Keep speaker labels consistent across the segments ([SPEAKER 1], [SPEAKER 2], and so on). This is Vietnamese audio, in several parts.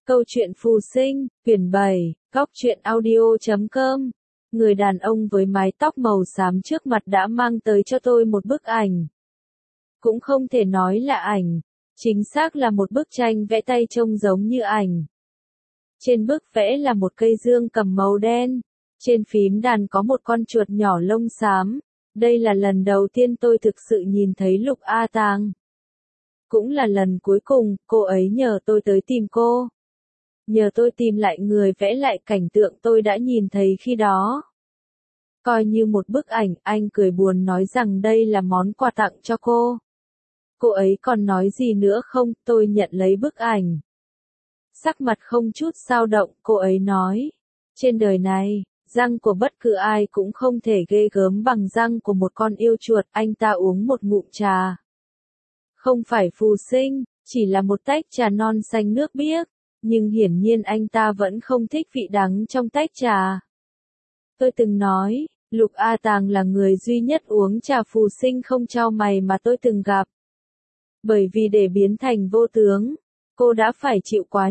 [SPEAKER 1] Câu chuyện phù sinh, quyển 7, góc truyện audio.com. Người đàn ông với mái tóc màu xám trước mặt đã mang tới cho tôi một bức ảnh. Cũng không thể nói là ảnh, chính xác là một bức tranh vẽ tay trông giống như ảnh. Trên bức vẽ là một cây dương cầm màu đen, trên phím đàn có một con chuột nhỏ lông xám. Đây là lần đầu tiên tôi thực sự nhìn thấy Lục A Tàng. Cũng là lần cuối cùng, cô ấy nhờ tôi tới tìm cô. Nhờ tôi tìm lại người vẽ lại cảnh tượng tôi đã nhìn thấy khi đó. Coi như một bức ảnh, anh cười buồn nói rằng đây là món quà tặng cho cô. Cô ấy còn nói gì nữa không? Tôi nhận lấy bức ảnh. Sắc mặt không chút dao động, cô ấy nói. Trên đời này, răng của bất cứ ai cũng không thể ghê gớm bằng răng của một con yêu chuột. Anh ta uống một ngụm trà. Không phải phù sinh, chỉ là một tách trà non xanh nước biếc. Nhưng hiển nhiên anh ta vẫn không thích vị đắng trong tách trà. Tôi từng nói, Lục A Tàng là người duy nhất uống trà phù sinh không chau mày mà tôi từng gặp. Bởi vì để biến thành vô tướng, cô đã phải chịu quá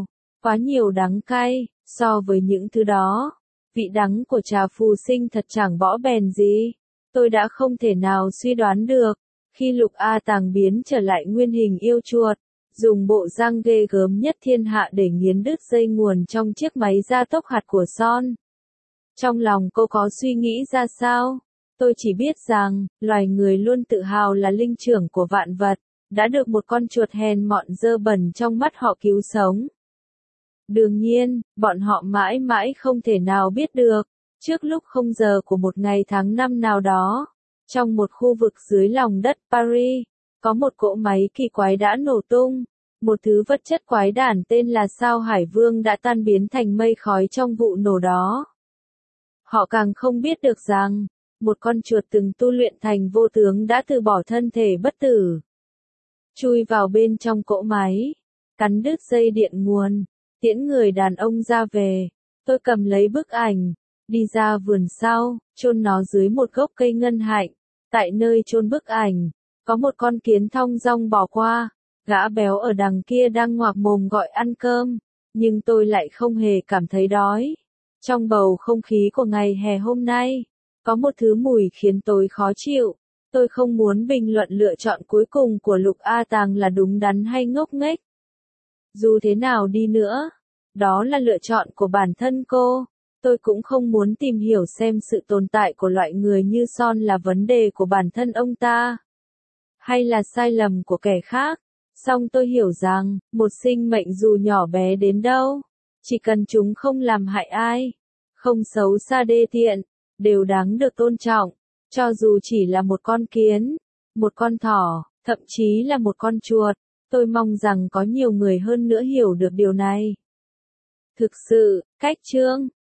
[SPEAKER 1] nhiều đắng cay, so với những thứ đó. Vị đắng của trà phù sinh thật chẳng bỏ bèn gì. Tôi đã không thể nào suy đoán được, khi Lục A Tàng biến trở lại nguyên hình yêu chuột. Dùng bộ răng ghê gớm nhất thiên hạ để nghiến đứt dây nguồn trong chiếc máy gia tốc hạt của Son. Trong lòng cô có suy nghĩ ra sao? Tôi chỉ biết rằng, loài người luôn tự hào là linh trưởng của vạn vật, đã được một con chuột hèn mọn dơ bẩn trong mắt họ cứu sống. Đương nhiên, bọn họ mãi mãi không thể nào biết được, trước lúc 0 giờ của một ngày tháng 5 nào đó, trong một khu vực dưới lòng đất Paris, có một cỗ máy kỳ quái đã nổ tung. Một thứ vật chất quái đản tên là sao Hải Vương đã tan biến thành mây khói trong vụ nổ đó. Họ càng không biết được rằng, một con chuột từng tu luyện thành vô tướng đã từ bỏ thân thể bất tử. Chui vào bên trong cỗ máy, cắn đứt dây điện nguồn, tiễn người đàn ông ra về. Tôi cầm lấy bức ảnh, đi ra vườn sau, chôn nó dưới một gốc cây ngân hạnh. Tại nơi chôn bức ảnh, có một con kiến thong dong bỏ qua. Gã béo ở đằng kia đang ngoạc mồm gọi ăn cơm, nhưng tôi lại không hề cảm thấy đói. Trong bầu không khí của ngày hè hôm nay, có một thứ mùi khiến tôi khó chịu. Tôi không muốn bình luận lựa chọn cuối cùng của Lục A Tàng là đúng đắn hay ngốc nghếch. Dù thế nào đi nữa, đó là lựa chọn của bản thân cô. Tôi cũng không muốn tìm hiểu xem sự tồn tại của loại người như Son là vấn đề của bản thân ông ta, hay là sai lầm của kẻ khác. Song tôi hiểu rằng, một sinh mệnh dù nhỏ bé đến đâu, chỉ cần chúng không làm hại ai, không xấu xa đê tiện, đều đáng được tôn trọng, cho dù chỉ là một con kiến, một con thỏ, thậm chí là một con chuột. Tôi mong rằng có nhiều người hơn nữa hiểu được điều này. Thực sự, cách chương